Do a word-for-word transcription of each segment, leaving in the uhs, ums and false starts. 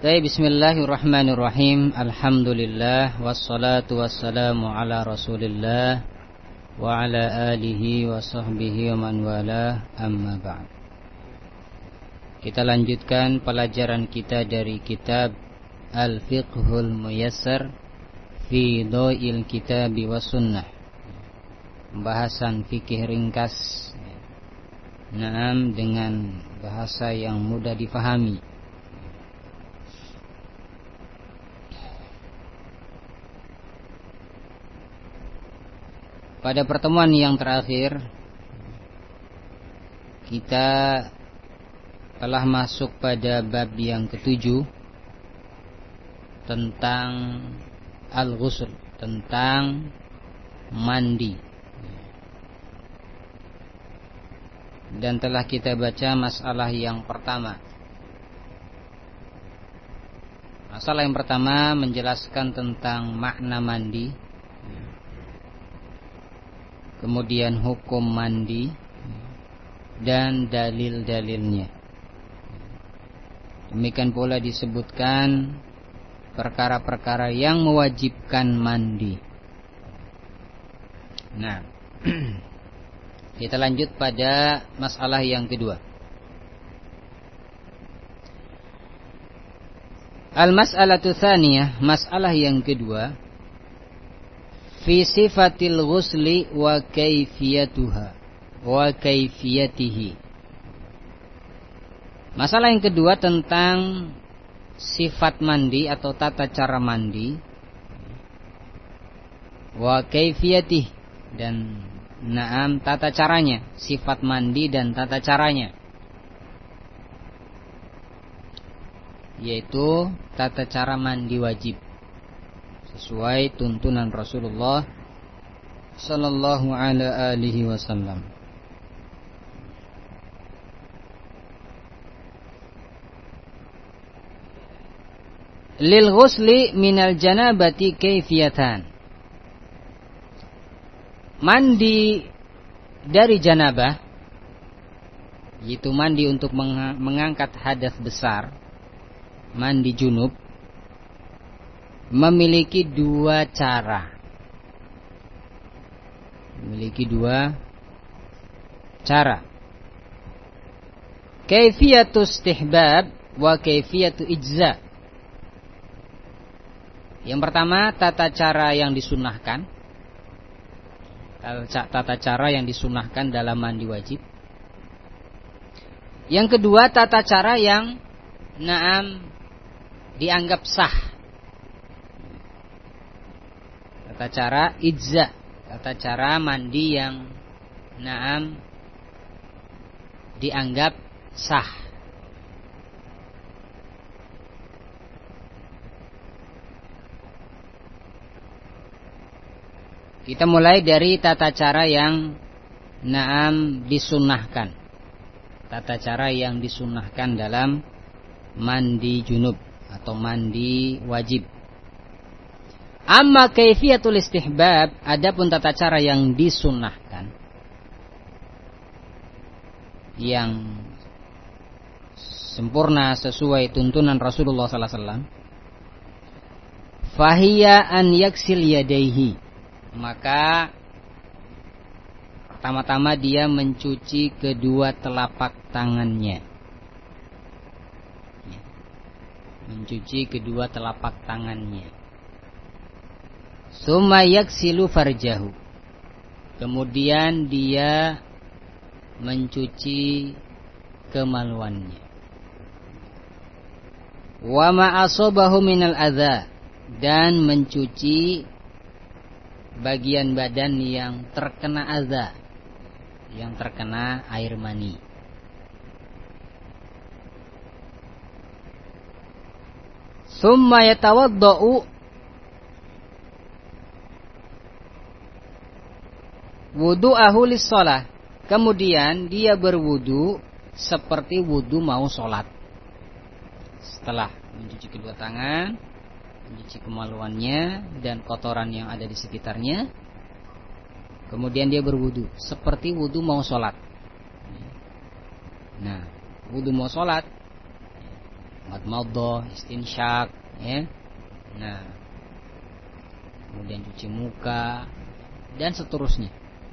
Baik, bismillahirrahmanirrahim. Alhamdulillah wassalatu wassalamu ala Rasulillah wa ala alihi wa sahbihi wa man wala, amma ba'd. Kita lanjutkan pelajaran kita dari kitab Al-Fiqhul Muyassar fi Dhaw'il Kitabi was Sunnah. Pembahasan fikih ringkas, naam, dengan bahasa yang mudah difahami. Pada pertemuan yang terakhir kita telah masuk pada bab yang ketujuh tentang al-ghusl, tentang mandi. Dan telah kita baca masalah yang pertama. Masalah yang pertama menjelaskan tentang makna mandi, kemudian hukum mandi dan dalil-dalilnya. Demikian pula disebutkan perkara-perkara yang mewajibkan mandi. Nah, kita lanjut pada masalah yang kedua. Al-mas'alatu tsaniyah, masalah yang kedua, fi sifatil ghusli wa kaifiyatuha wa kaifiyatihi. Masalah yang kedua tentang sifat mandi atau tata cara mandi, wa kaifiyatihi, dan naam, tata caranya, sifat mandi dan tata caranya, yaitu tata cara mandi wajib sesuai tuntunan Rasulullah sallallahu alaihi wasallam. Lil ghusli minal janabati kaifiyatan. Mandi dari janabah, yaitu mandi untuk mengangkat hadas besar, mandi junub, memiliki dua cara. Memiliki dua cara. Kaifiyatu istihbab wa kaifiyatu ijza. Yang pertama, tata cara yang disunahkan. Tata cara yang disunahkan dalam mandi wajib. Yang kedua, tata cara yang naam dianggap sah. Tata cara ijza, tata cara mandi yang naam dianggap sah. Kita mulai dari tata cara yang naam disunnahkan. Tata cara yang disunnahkan dalam mandi junub atau mandi wajib. Amma kaifiyatul istihbab, adapun tata cara yang disunnahkan, yang sempurna sesuai tuntunan Rasulullah sallallahu alaihi wasallam, fahiya an yaksil yadaihi, maka pertama-tama dia mencuci kedua telapak tangannya. Mencuci kedua telapak tangannya. Summa yaksilu farjahu, kemudian dia mencuci kemaluannya. Wa ma asabahu minal adza, dan mencuci bagian badan yang terkena adza, yang terkena air mani. Summa yatawaddau wudu'ahu lis-shalah, kemudian dia berwudu seperti wudu mau sholat. Setelah mencuci kedua tangan, mencuci kemaluannya dan kotoran yang ada di sekitarnya, kemudian dia berwudu seperti wudu mau sholat. Nah, wudu mau sholat, madmadhah, istinsyak, ya. Nah, kemudian cuci muka dan seterusnya.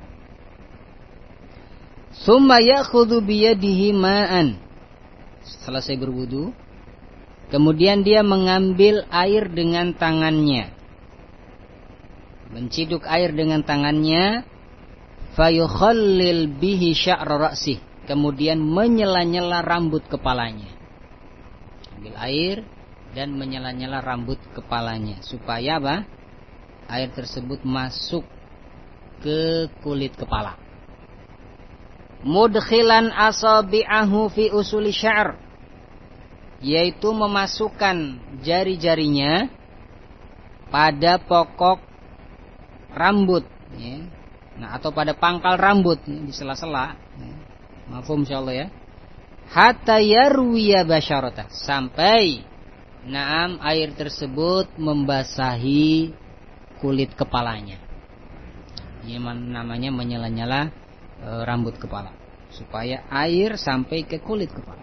Summa ya'khudhu biyadihi ma'an. Selesai berwudu, kemudian dia mengambil air dengan tangannya, menciduk air dengan tangannya, fayukhallil bihi sya'ra ra'sih, kemudian menyela-nyela rambut kepalanya. Ambil air dan menyela-nyela rambut kepalanya, supaya apa? Air tersebut masuk ke kulit kepala. Mudkhilan asabi'ahu fi usuli sya'r, yaitu memasukkan jari-jarinya pada pokok rambut, ya. Nah, atau pada pangkal rambut, ya, di sela-sela, ya. Mafhum insyaallah, ya. Hatta yarwiya basyarata, sampai naam air tersebut membasahi kulit kepalanya. Ini namanya menyela-nyela e, rambut kepala, supaya air sampai ke kulit kepala.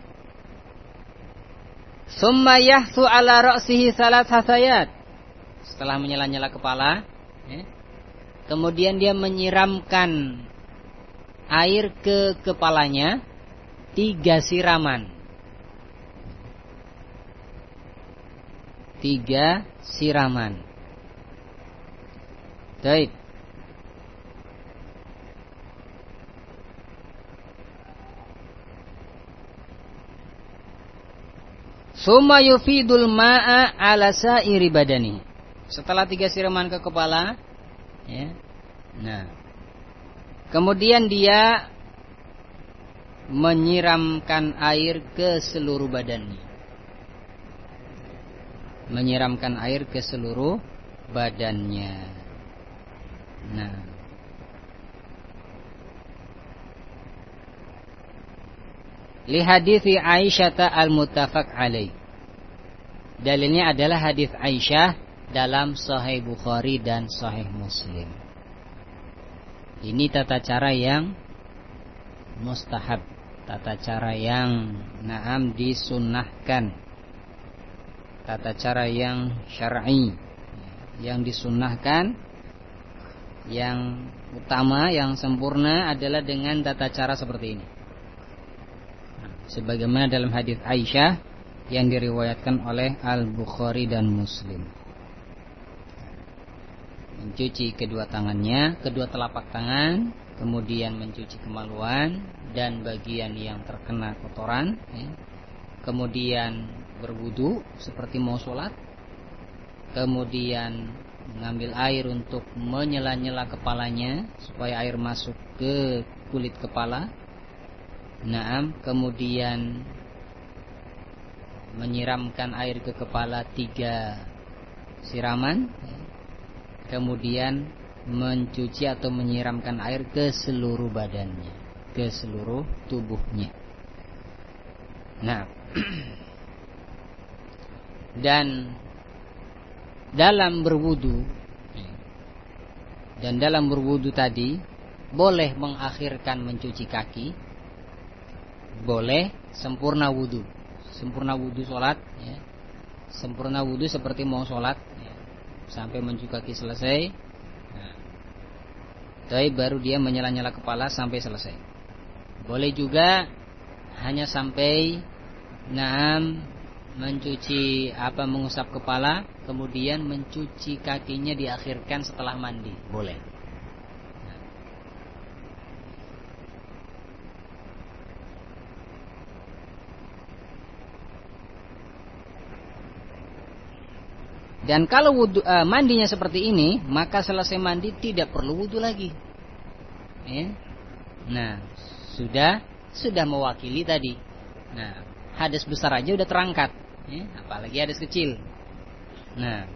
Summa yahsu ala ra'sihi salat hasayat. Setelah menyela-nyela kepala, ya, kemudian dia menyiramkan air ke kepalanya tiga siraman. Tiga siraman. Baik. Summa yufidul ma'a ala sa'iri badani. Setelah tiga siraman ke kepala, ya. Nah, kemudian dia menyiramkan air ke seluruh badannya. Menyiramkan air ke seluruh badannya. Nah, li hadithi Aisyah al-muttafaq alaih. Dalilnya adalah hadis Aisyah dalam Sahih Bukhari dan Sahih Muslim. Ini tata cara yang mustahab, tata cara yang naam disunnahkan, tata cara yang syar'i, yang disunnahkan, yang utama, yang sempurna adalah dengan tata cara seperti ini. Sebagaimana dalam hadis Aisyah yang diriwayatkan oleh Al-Bukhari dan Muslim. Mencuci kedua tangannya, kedua telapak tangan, kemudian mencuci kemaluan dan bagian yang terkena kotoran, ya. Kemudian berwudu seperti mau sholat, kemudian mengambil air untuk menyela-nyela kepalanya supaya air masuk ke kulit kepala. Naam, kemudian menyiramkan air ke kepala tiga siraman, kemudian mencuci atau menyiramkan air ke seluruh badannya, ke seluruh tubuhnya. Nah, dan dalam berwudu, dan dalam berwudu tadi boleh mengakhirkan mencuci kaki, boleh sempurna wudu, sempurna wudu sholat, ya. Sempurna wudu seperti mau sholat, ya. Sampai mencuci kaki selesai. Nah, tapi baru dia menyela-nyela kepala sampai selesai. Boleh juga hanya sampai naam mencuci apa mengusap kepala, kemudian mencuci kakinya diakhirkan setelah mandi, boleh. Dan kalau wudu, uh, mandinya seperti ini, maka selesai mandi tidak perlu wudu lagi. Ya. Nah, sudah sudah mewakili tadi. Nah, hadas besar aja udah terangkat, ya, apalagi hadas kecil. Nah,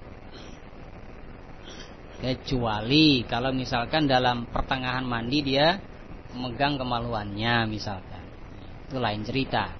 kecuali kalau misalkan dalam pertengahan mandi dia memegang kemaluannya misalkan, itu lain cerita.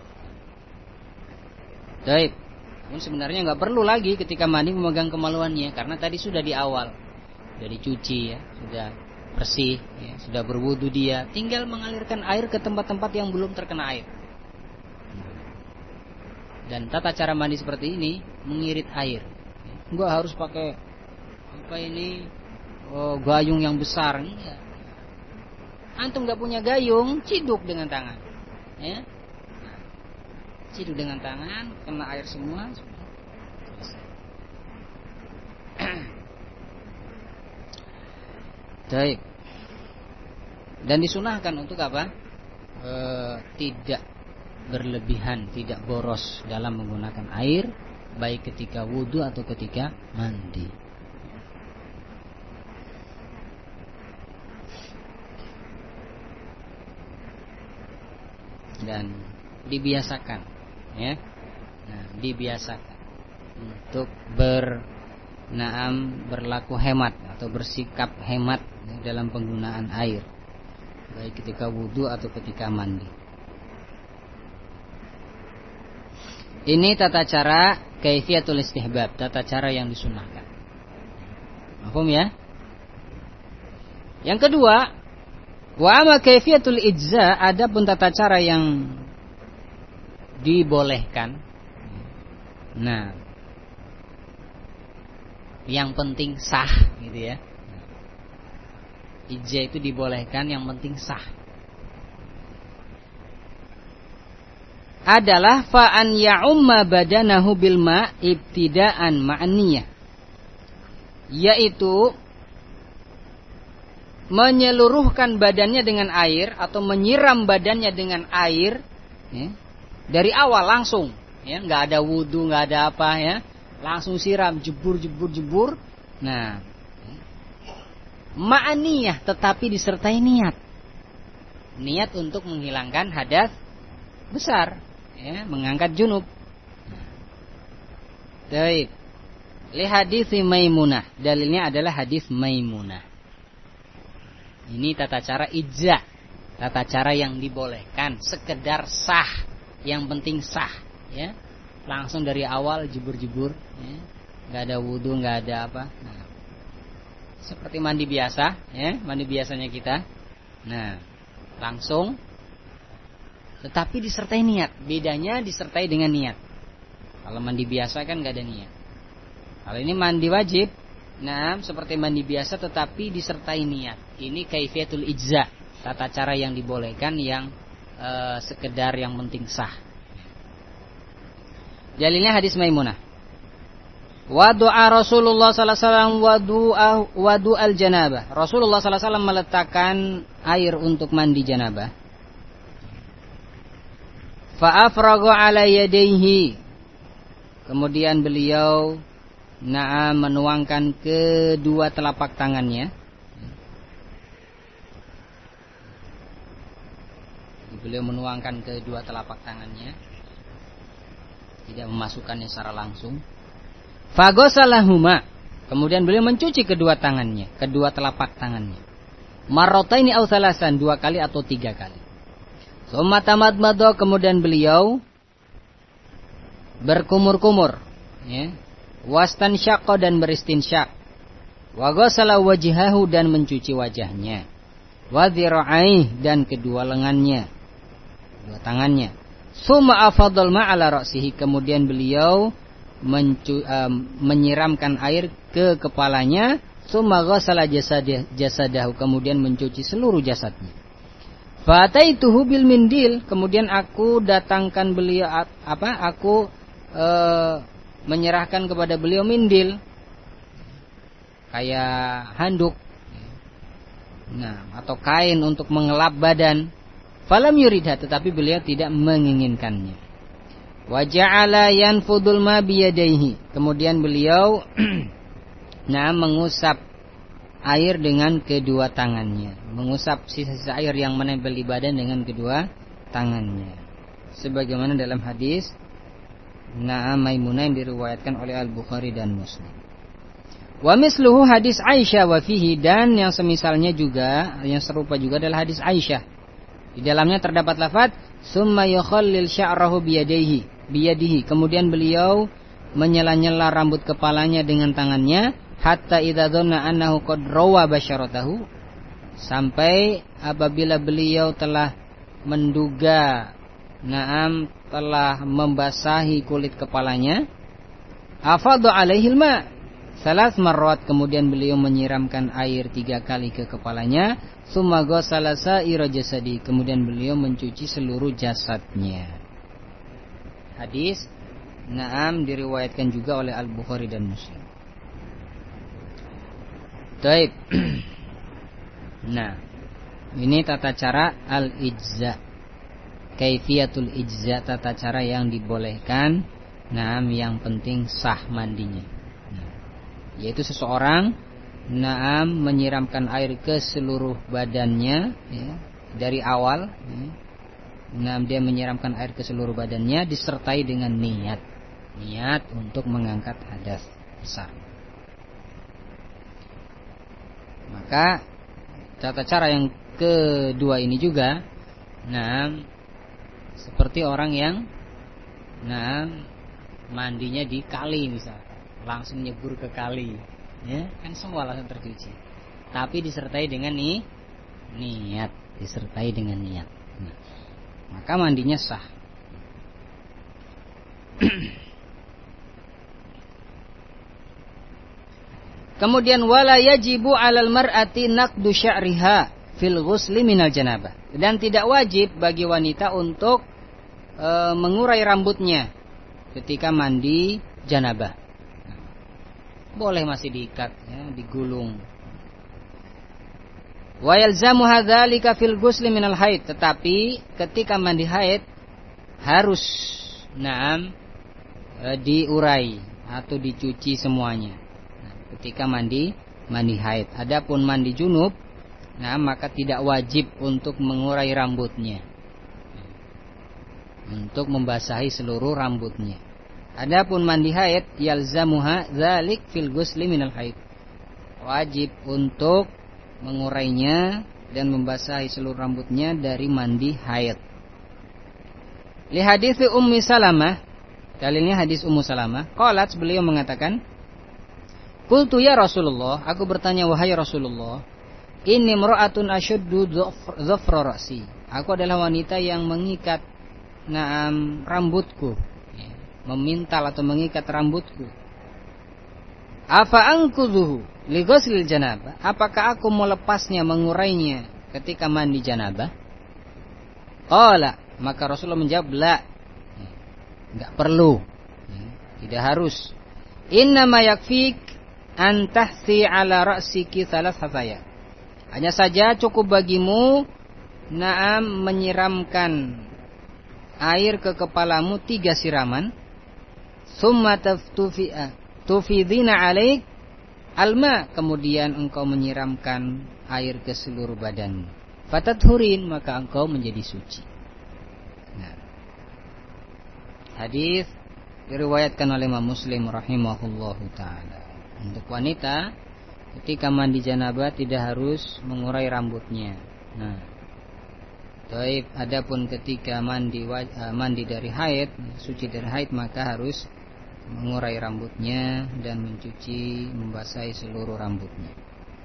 Baik. Ini sebenarnya nggak perlu lagi ketika mandi memegang kemaluannya, karena tadi sudah di awal, sudah dicuci, ya, sudah bersih, ya, sudah berwudu dia, tinggal mengalirkan air ke tempat-tempat yang belum terkena air. Dan tata cara mandi seperti ini mengirit air. Enggak harus pakai apa ini oh, gayung yang besar. Enggak. Antum enggak punya gayung, ciduk dengan tangan. Ya. Ciduk dengan tangan, kena air semua. Baik. Dan disunahkan untuk apa? E, tidak berlebihan, tidak boros dalam menggunakan air, baik ketika wudu atau ketika mandi. Dan dibiasakan, ya, nah, dibiasakan untuk ber, naam berlaku hemat atau bersikap hemat dalam penggunaan air, baik ketika wudu atau ketika mandi. Ini tata cara kaifiyatul istihbab, tata cara yang disunahkan. Paham ya? Yang kedua, wa amma kaifiyatul ijza, adapun tata cara yang dibolehkan. Nah, yang penting sah gitu ya. Ijza itu dibolehkan, yang penting sah. Adalah fa'an ya'umma badanahu bil ma' ibtida'an ma'niyah, yaitu menyeluruhkan badannya dengan air atau menyiram badannya dengan air ya, dari awal langsung ya, nggak ada wudu, nggak ada apa ya, langsung siram, jebur jebur jebur. Nah, ma'niyah tetapi disertai niat, niat untuk menghilangkan hadas besar ya, mengangkat junub. Baik. Li hadis Maimunah, dalilnya adalah hadis Maimunah. Ini tata cara ijza, tata cara yang dibolehkan, sekedar sah, yang penting sah, ya. Langsung dari awal jebur-jebur, ya. Nggak ada wudu, nggak ada apa. Nah, seperti mandi biasa, ya, mandi biasanya kita. Nah, langsung, tetapi disertai niat. Bedanya disertai dengan niat. Kalau mandi biasa kan nggak ada niat. Kalau ini mandi wajib. Nah, seperti mandi biasa tetapi disertai niat. Ini kaifiyatul ijza, tata cara yang dibolehkan, yang e, sekedar yang penting sah. Dalilnya hadis Maimunah. Wa du'a Rasulullah sallallahu alaihi wasallam wa du'a al-janabah. Rasulullah sallallahu alaihi wasallam meletakkan air untuk mandi janabah. Fa afraga ala yadayhi. Kemudian beliau Naam menuangkan kedua telapak tangannya. Beliau menuangkan kedua telapak tangannya, tidak memasukkannya secara langsung. Fagosalahuma. Kemudian beliau mencuci kedua tangannya, kedua telapak tangannya. Marrataini aw thalasan, dua kali atau tiga kali. Tsumma tamadmada, kemudian beliau berkumur-kumur, ya. Wastansyaqa, dan beristinsyak. Wa ghasala wajhahu, dan mencuci wajahnya. Wa dhira'aihi, dan kedua lengannya, kedua tangannya. Tsumma afadhal ma'ala ra'sihi, kemudian beliau mencu, uh, menyiramkan air ke kepalanya. Tsumma ghasala jasadah, jasadahu, kemudian mencuci seluruh jasadnya. Fataituhu bil mindil, kemudian aku datangkan beliau apa? Aku uh, menyerahkan kepada beliau mindil, kayak handuk, nah, atau kain untuk mengelap badan. Falam yuridha, tetapi beliau tidak menginginkannya. Wa ja'ala yanfudul ma biyadaihi, kemudian beliau nah mengusap air dengan kedua tangannya, mengusap sisa-sisa air yang menempel di badan dengan kedua tangannya, sebagaimana dalam hadis Na'am Maimunah yang diriwayatkan oleh Al-Bukhari dan Muslim. Wa misluhu hadis Aisyah wa fihi, dan yang semisalnya juga, yang serupa juga adalah hadis Aisyah. Di dalamnya terdapat lafaz summa yukhallil sya'rahu biyadihi, biyadihi. Kemudian beliau menyela-nyela rambut kepalanya dengan tangannya, hatta idza dhanna annahu qad rawa basyaratahu, sampai apabila beliau telah menduga na'am telah membasahi kulit kepalanya, afadha alaihil ma salas marrat, kemudian beliau menyiramkan air tiga kali ke kepalanya, tsumma ghassala sa'ira jasadi, kemudian beliau mencuci seluruh jasadnya. Hadis na'am diriwayatkan juga oleh Al-Bukhari dan Muslim. Baik. Nah, ini tata cara al-ijza, kaifiyatul ijza, tata cara yang dibolehkan. Nah, yang penting sah mandinya. Nah, yaitu seseorang naam menyiramkan air ke seluruh badannya, ya, dari awal. Ya. Nah, dia menyiramkan air ke seluruh badannya disertai dengan niat, niat untuk mengangkat hadas besar. Maka tata cara yang kedua ini juga, nah, seperti orang yang, nah, mandinya di kali misalnya, langsung nyebur ke kali, ya, kan semua langsung tercuci. Tapi disertai dengan nih, niat, disertai dengan niat. Nah, maka mandinya sah. Kemudian wala yajibu 'alal mar'ati naqdu sya'riha fil ghusli minal janabah. Dan tidak wajib bagi wanita untuk e, mengurai rambutnya ketika mandi janabah. Boleh masih diikat, ya, digulung. Wa yalzamu hadzalika fil ghusli minal haid, tetapi ketika mandi haid harus na'am e, diurai atau dicuci semuanya. Ketika mandi mandi haid. Adapun mandi junub, nah, maka tidak wajib untuk mengurai rambutnya, untuk membasahi seluruh rambutnya. Adapun mandi haid, yalzamuha dzalik fil ghusli minal haid, wajib untuk mengurainya dan membasahi seluruh rambutnya dari mandi haid. Li hadits Ummi Salamah, dalilnya hadis Ummu Salamah, qalat, beliau mengatakan, qultu ya Rasulullah, aku bertanya wahai Rasulullah, inni imra'atun ashuddu dhafra ra'si, aku adalah wanita yang mengikat naam rambutku, ya, memintal atau mengikat rambutku. Afa anqudhuhu li ghuslil janabah, apakah aku melepasnya, mengurainya ketika mandi janabah? Qala, maka Rasulullah menjawab, la, ya, enggak perlu, ya, tidak harus. Innama yakfik antahsi ala ra'siki salas hafaya, hanya saja cukup bagimu naam menyiramkan air ke kepalamu tiga siraman, summa taftufi'a tufidina alaik alma, kemudian engkau menyiramkan air ke seluruh badanmu, fatathurin, maka engkau menjadi suci. Nah, hadis diriwayatkan oleh Imam Muslim rahimahullahu taala. Untuk wanita ketika mandi janabah tidak harus mengurai rambutnya. Nah, taib, adapun ketika mandi mandi dari haid, suci dari haid, maka harus mengurai rambutnya dan mencuci, membasahi seluruh rambutnya.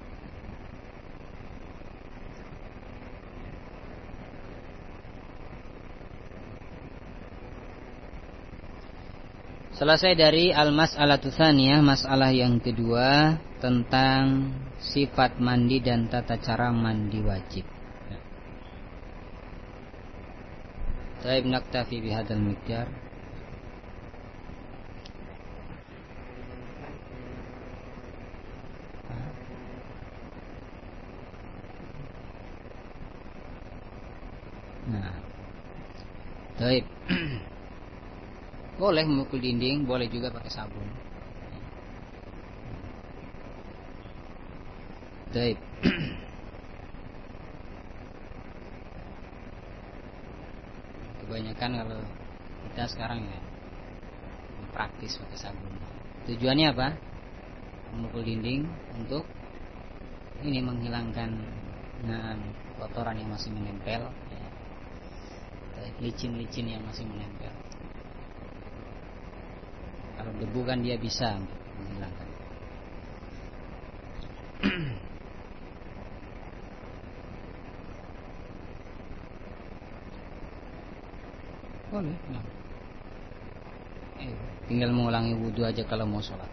Selesai dari al-mas'alatu tsaniyah, masalah yang kedua tentang sifat mandi dan tata cara mandi wajib. Baik, naktafi bihadzal miqdar. Nah, baik. Boleh memukul dinding, boleh juga pakai sabun. Baik. Kebanyakan kalau kita sekarang ya praktis pakai sabun. Tujuannya apa? Memukul dinding untuk ini menghilangkan nah, kotoran yang masih menempel, ya. Licin-licin yang masih menempel. Kalau debu kan dia bisa menghilangkan. Boleh. Nah. Eh, tinggal mengulangi wudu aja kalau mau sholat.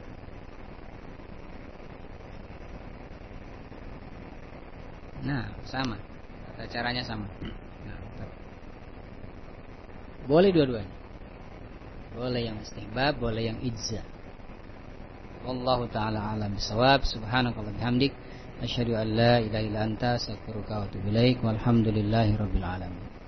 Nah, sama. Tata caranya sama. Nah, boleh dua-duanya. Boleh yang istihbab, boleh yang ijza. Wallahu ta'ala alam bisawab. Subhanakallah bihamdik, asyhadu an la ilaha illa anta, astaghfiruka wa atubu ilaik. Walhamdulillahi rabbil alamin.